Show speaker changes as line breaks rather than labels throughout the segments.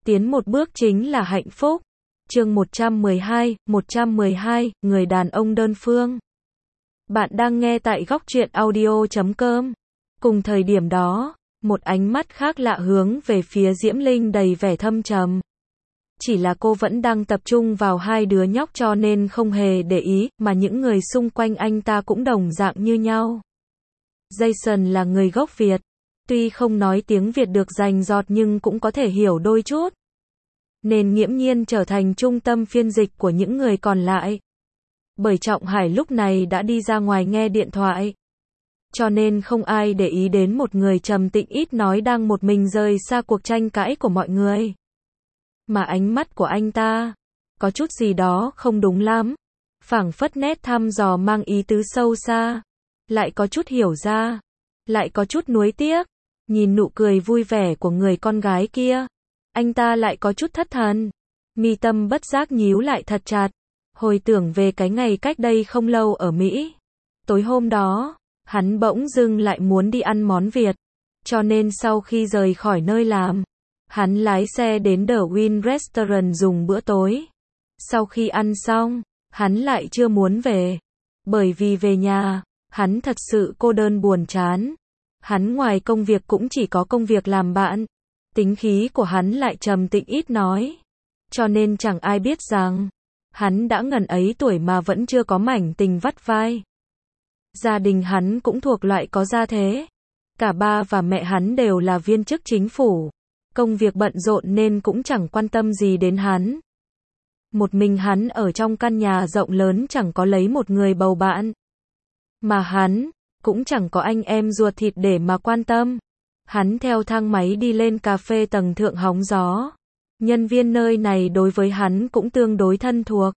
Tiến một bước chính là hạnh phúc. Chương 112, người đàn ông đơn phương. Bạn đang nghe tại góc truyện audio.com. Cùng thời điểm đó, một ánh mắt khác lạ hướng về phía Diễm Linh đầy vẻ thâm trầm. Chỉ là cô vẫn đang tập trung vào hai đứa nhóc cho nên không hề để ý, mà những người xung quanh anh ta cũng đồng dạng như nhau. Jason là người gốc Việt. Tuy không nói tiếng Việt được rành rọt nhưng cũng có thể hiểu đôi chút. Nên nghiễm nhiên trở thành trung tâm phiên dịch của những người còn lại. Bởi Trọng Hải lúc này đã đi ra ngoài nghe điện thoại. Cho nên không ai để ý đến một người trầm tĩnh ít nói đang một mình rời xa cuộc tranh cãi của mọi người. Mà ánh mắt của anh ta, có chút gì đó không đúng lắm. Phảng phất nét thăm dò mang ý tứ sâu xa. Lại có chút hiểu ra. Lại có chút nuối tiếc. Nhìn nụ cười vui vẻ của người con gái kia. Anh ta lại có chút thất thần. Mi tâm bất giác nhíu lại thật chặt. Hồi tưởng về cái ngày cách đây không lâu ở Mỹ. Tối hôm đó, hắn bỗng dưng lại muốn đi ăn món Việt. Cho nên sau khi rời khỏi nơi làm, hắn lái xe đến The Win Restaurant dùng bữa tối. Sau khi ăn xong, hắn lại chưa muốn về. Bởi vì về nhà, hắn thật sự cô đơn buồn chán. Hắn ngoài công việc cũng chỉ có công việc làm bạn. Tính khí của hắn lại trầm tĩnh ít nói. Cho nên chẳng ai biết rằng, hắn đã ngần ấy tuổi mà vẫn chưa có mảnh tình vắt vai. Gia đình hắn cũng thuộc loại có gia thế. Cả ba và mẹ hắn đều là viên chức chính phủ. Công việc bận rộn nên cũng chẳng quan tâm gì đến hắn. Một mình hắn ở trong căn nhà rộng lớn chẳng có lấy một người bầu bạn. Mà hắn cũng chẳng có anh em ruột thịt để mà quan tâm. Hắn theo thang máy đi lên cà phê tầng thượng hóng gió. Nhân viên nơi này đối với hắn cũng tương đối thân thuộc.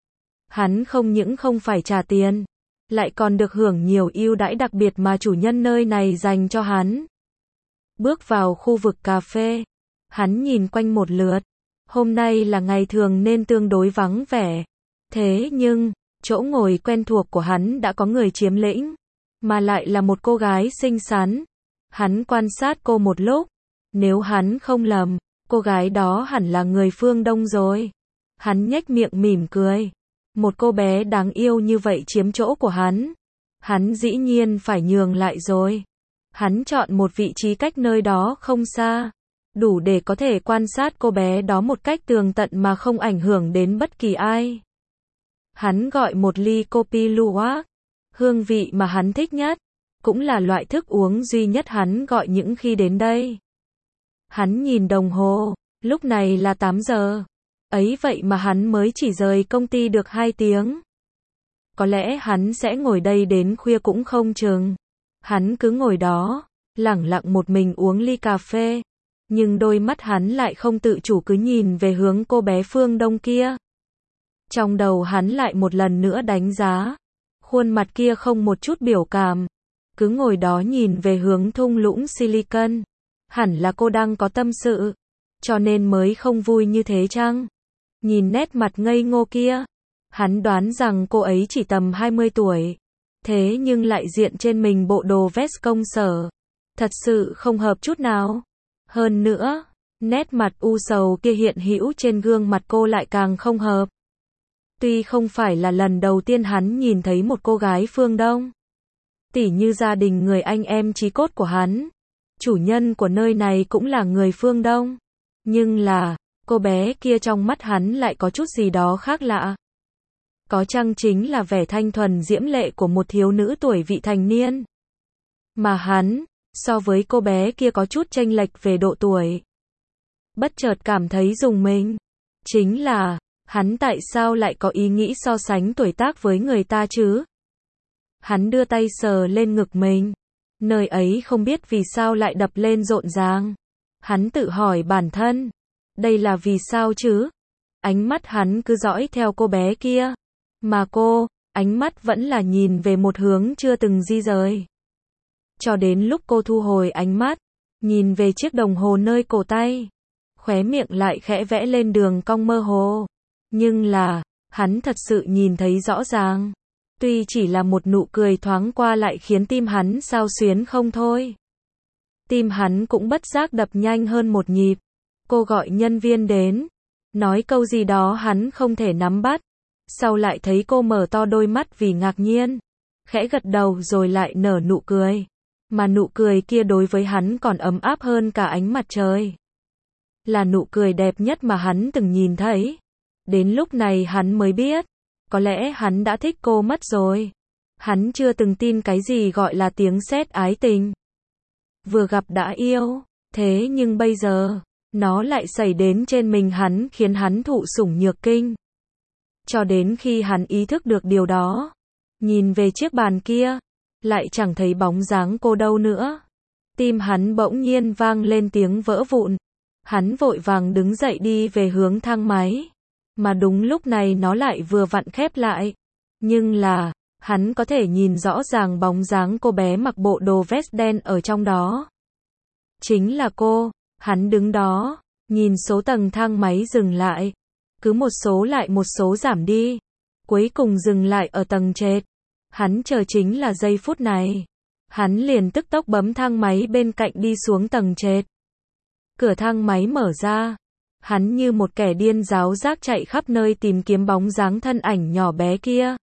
Hắn không những không phải trả tiền, lại còn được hưởng nhiều ưu đãi đặc biệt mà chủ nhân nơi này dành cho hắn. Bước vào khu vực cà phê, hắn nhìn quanh một lượt. Hôm nay là ngày thường nên tương đối vắng vẻ. Thế nhưng, chỗ ngồi quen thuộc của hắn đã có người chiếm lĩnh. Mà lại là một cô gái xinh xắn. Hắn quan sát cô một lúc. Nếu hắn không lầm, cô gái đó hẳn là người phương Đông rồi. Hắn nhếch miệng mỉm cười. Một cô bé đáng yêu như vậy chiếm chỗ của hắn. Hắn dĩ nhiên phải nhường lại rồi. Hắn chọn một vị trí cách nơi đó không xa. Đủ để có thể quan sát cô bé đó một cách tường tận mà không ảnh hưởng đến bất kỳ ai. Hắn gọi một ly kopi luwak. Hương vị mà hắn thích nhất. Cũng là loại thức uống duy nhất hắn gọi những khi đến đây. Hắn nhìn đồng hồ. Lúc này là 8 giờ. Ấy vậy mà hắn mới chỉ rời công ty được 2 tiếng. Có lẽ hắn sẽ ngồi đây đến khuya cũng không chừng. Hắn cứ ngồi đó, lẳng lặng một mình uống ly cà phê. Nhưng đôi mắt hắn lại không tự chủ cứ nhìn về hướng cô bé phương Đông kia. Trong đầu hắn lại một lần nữa đánh giá. Khuôn mặt kia không một chút biểu cảm. Cứ ngồi đó nhìn về hướng thung lũng Silicon. Hẳn là cô đang có tâm sự. Cho nên mới không vui như thế chăng? Nhìn nét mặt ngây ngô kia. Hắn đoán rằng cô ấy chỉ tầm 20 tuổi. Thế nhưng lại diện trên mình bộ đồ vest công sở. Thật sự không hợp chút nào. Hơn nữa, nét mặt u sầu kia hiện hữu trên gương mặt cô lại càng không hợp. Tuy không phải là lần đầu tiên hắn nhìn thấy một cô gái phương Đông. Tỉ như gia đình người anh em chí cốt của hắn. Chủ nhân của nơi này cũng là người phương Đông. Nhưng là, cô bé kia trong mắt hắn lại có chút gì đó khác lạ. Có chăng chính là vẻ thanh thuần diễm lệ của một thiếu nữ tuổi vị thành niên. Mà hắn, so với cô bé kia có chút chênh lệch về độ tuổi. Bất chợt cảm thấy rùng mình. Chính là, hắn tại sao lại có ý nghĩ so sánh tuổi tác với người ta chứ? Hắn đưa tay sờ lên ngực mình. Nơi ấy không biết vì sao lại đập lên rộn ràng. Hắn tự hỏi bản thân. Đây là vì sao chứ? Ánh mắt hắn cứ dõi theo cô bé kia. Mà cô, ánh mắt vẫn là nhìn về một hướng chưa từng di rời. Cho đến lúc cô thu hồi ánh mắt, nhìn về chiếc đồng hồ nơi cổ tay. Khóe miệng lại khẽ vẽ lên đường cong mơ hồ. Nhưng là, hắn thật sự nhìn thấy rõ ràng. Tuy chỉ là một nụ cười thoáng qua lại khiến tim hắn xao xuyến không thôi. Tim hắn cũng bất giác đập nhanh hơn một nhịp. Cô gọi nhân viên đến, nói câu gì đó hắn không thể nắm bắt. Sau lại thấy cô mở to đôi mắt vì ngạc nhiên, khẽ gật đầu rồi lại nở nụ cười. Mà nụ cười kia đối với hắn còn ấm áp hơn cả ánh mặt trời. Là nụ cười đẹp nhất mà hắn từng nhìn thấy. Đến lúc này hắn mới biết, có lẽ hắn đã thích cô mất rồi. Hắn chưa từng tin cái gì gọi là tiếng sét ái tình. Vừa gặp đã yêu, thế nhưng bây giờ, nó lại xảy đến trên mình hắn khiến hắn thụ sủng nhược kinh. Cho đến khi hắn ý thức được điều đó, nhìn về chiếc bàn kia, lại chẳng thấy bóng dáng cô đâu nữa. Tim hắn bỗng nhiên vang lên tiếng vỡ vụn. Hắn vội vàng đứng dậy đi về hướng thang máy. Mà đúng lúc này nó lại vừa vặn khép lại. Nhưng là, hắn có thể nhìn rõ ràng bóng dáng cô bé mặc bộ đồ vest đen ở trong đó. Chính là cô. Hắn đứng đó, nhìn số tầng thang máy dừng lại. Cứ một số lại một số giảm đi. Cuối cùng dừng lại ở tầng trệt. Hắn chờ chính là giây phút này. Hắn liền tức tốc bấm thang máy bên cạnh đi xuống tầng trệt. Cửa thang máy mở ra. Hắn như một kẻ điên ráo rác chạy khắp nơi tìm kiếm bóng dáng thân ảnh nhỏ bé kia.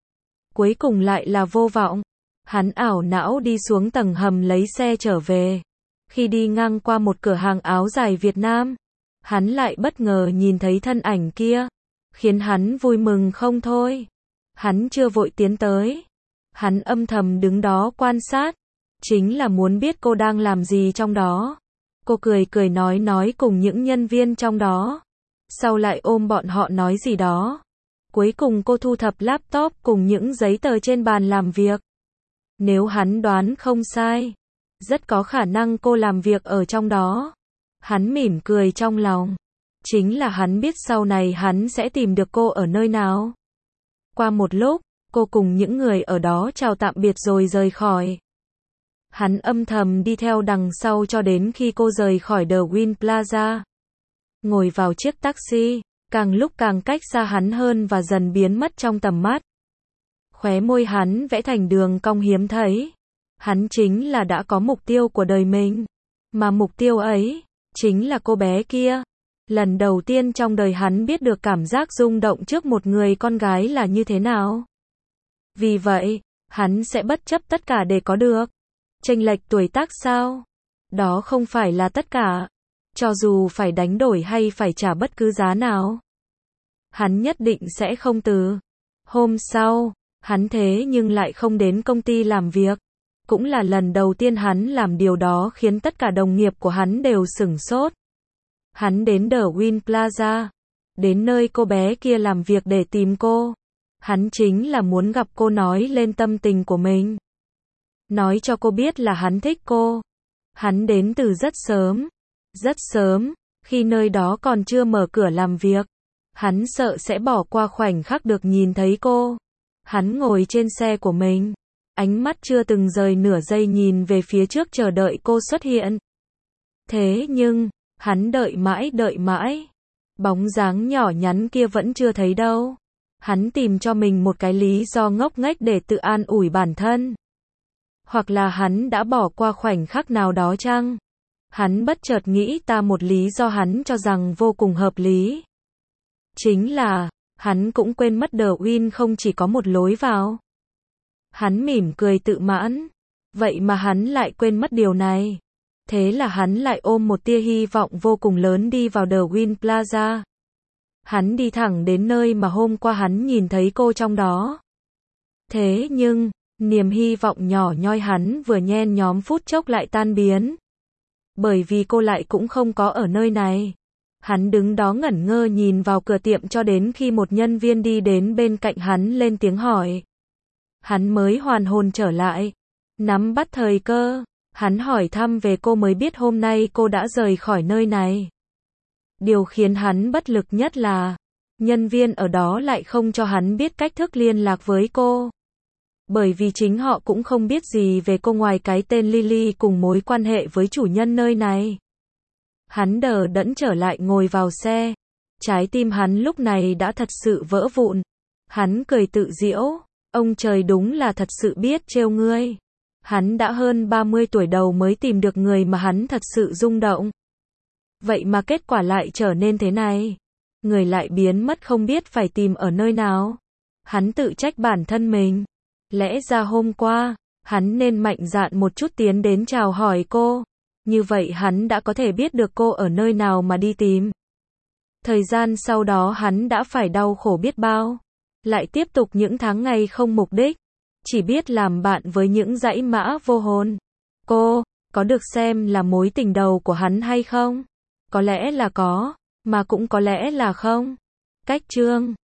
Cuối cùng lại là vô vọng. Hắn ảo não đi xuống tầng hầm lấy xe trở về. Khi đi ngang qua một cửa hàng áo dài Việt Nam, hắn lại bất ngờ nhìn thấy thân ảnh kia, khiến hắn vui mừng không thôi. Hắn chưa vội tiến tới. Hắn âm thầm đứng đó quan sát, chính là muốn biết cô đang làm gì trong đó. Cô cười cười nói cùng những nhân viên trong đó. Sau lại ôm bọn họ nói gì đó. Cuối cùng cô thu thập laptop cùng những giấy tờ trên bàn làm việc. Nếu hắn đoán không sai, rất có khả năng cô làm việc ở trong đó. Hắn mỉm cười trong lòng. Chính là hắn biết sau này hắn sẽ tìm được cô ở nơi nào. Qua một lúc, cô cùng những người ở đó chào tạm biệt rồi rời khỏi. Hắn âm thầm đi theo đằng sau cho đến khi cô rời khỏi The Win Plaza. Ngồi vào chiếc taxi, càng lúc càng cách xa hắn hơn và dần biến mất trong tầm mắt. Khóe môi hắn vẽ thành đường cong hiếm thấy. Hắn chính là đã có mục tiêu của đời mình. Mà mục tiêu ấy, chính là cô bé kia. Lần đầu tiên trong đời hắn biết được cảm giác rung động trước một người con gái là như thế nào. Vì vậy, hắn sẽ bất chấp tất cả để có được. Chênh lệch tuổi tác sao? Đó không phải là tất cả. Cho dù phải đánh đổi hay phải trả bất cứ giá nào, hắn nhất định sẽ không từ. Hôm sau, hắn thế nhưng lại không đến công ty làm việc. Cũng là lần đầu tiên hắn làm điều đó khiến tất cả đồng nghiệp của hắn đều sửng sốt. Hắn đến The Win Plaza, đến nơi cô bé kia làm việc để tìm cô. Hắn chính là muốn gặp cô nói lên tâm tình của mình. Nói cho cô biết là hắn thích cô. Hắn đến từ rất sớm, khi nơi đó còn chưa mở cửa làm việc. Hắn sợ sẽ bỏ qua khoảnh khắc được nhìn thấy cô. Hắn ngồi trên xe của mình, ánh mắt chưa từng rời nửa giây nhìn về phía trước chờ đợi cô xuất hiện. Thế nhưng, hắn đợi mãi, bóng dáng nhỏ nhắn kia vẫn chưa thấy đâu. Hắn tìm cho mình một cái lý do ngốc nghếch để tự an ủi bản thân. Hoặc là hắn đã bỏ qua khoảnh khắc nào đó chăng? Hắn bất chợt nghĩ ta một lý do hắn cho rằng vô cùng hợp lý. Chính là, hắn cũng quên mất The Win không chỉ có một lối vào. Hắn mỉm cười tự mãn. Vậy mà hắn lại quên mất điều này. Thế là hắn lại ôm một tia hy vọng vô cùng lớn đi vào The Win Plaza. Hắn đi thẳng đến nơi mà hôm qua hắn nhìn thấy cô trong đó. Thế nhưng, niềm hy vọng nhỏ nhoi hắn vừa nhen nhóm phút chốc lại tan biến. Bởi vì cô lại cũng không có ở nơi này. Hắn đứng đó ngẩn ngơ nhìn vào cửa tiệm cho đến khi một nhân viên đi đến bên cạnh hắn lên tiếng hỏi. Hắn mới hoàn hồn trở lại. Nắm bắt thời cơ, hắn hỏi thăm về cô mới biết hôm nay cô đã rời khỏi nơi này. Điều khiến hắn bất lực nhất là, nhân viên ở đó lại không cho hắn biết cách thức liên lạc với cô. Bởi vì chính họ cũng không biết gì về cô ngoài cái tên Lily cùng mối quan hệ với chủ nhân nơi này. Hắn đờ đẫn trở lại ngồi vào xe. Trái tim hắn lúc này đã thật sự vỡ vụn. Hắn cười tự giễu, ông trời đúng là thật sự biết trêu ngươi. Hắn đã hơn 30 tuổi đầu mới tìm được người mà hắn thật sự rung động. Vậy mà kết quả lại trở nên thế này. Người lại biến mất không biết phải tìm ở nơi nào. Hắn tự trách bản thân mình. Lẽ ra hôm qua, hắn nên mạnh dạn một chút tiến đến chào hỏi cô. Như vậy hắn đã có thể biết được cô ở nơi nào mà đi tìm. Thời gian sau đó hắn đã phải đau khổ biết bao. Lại tiếp tục những tháng ngày không mục đích. Chỉ biết làm bạn với những dãy mã vô hồn. Cô, có được xem là mối tình đầu của hắn hay không? Có lẽ là có, mà cũng có lẽ là không. Cách chương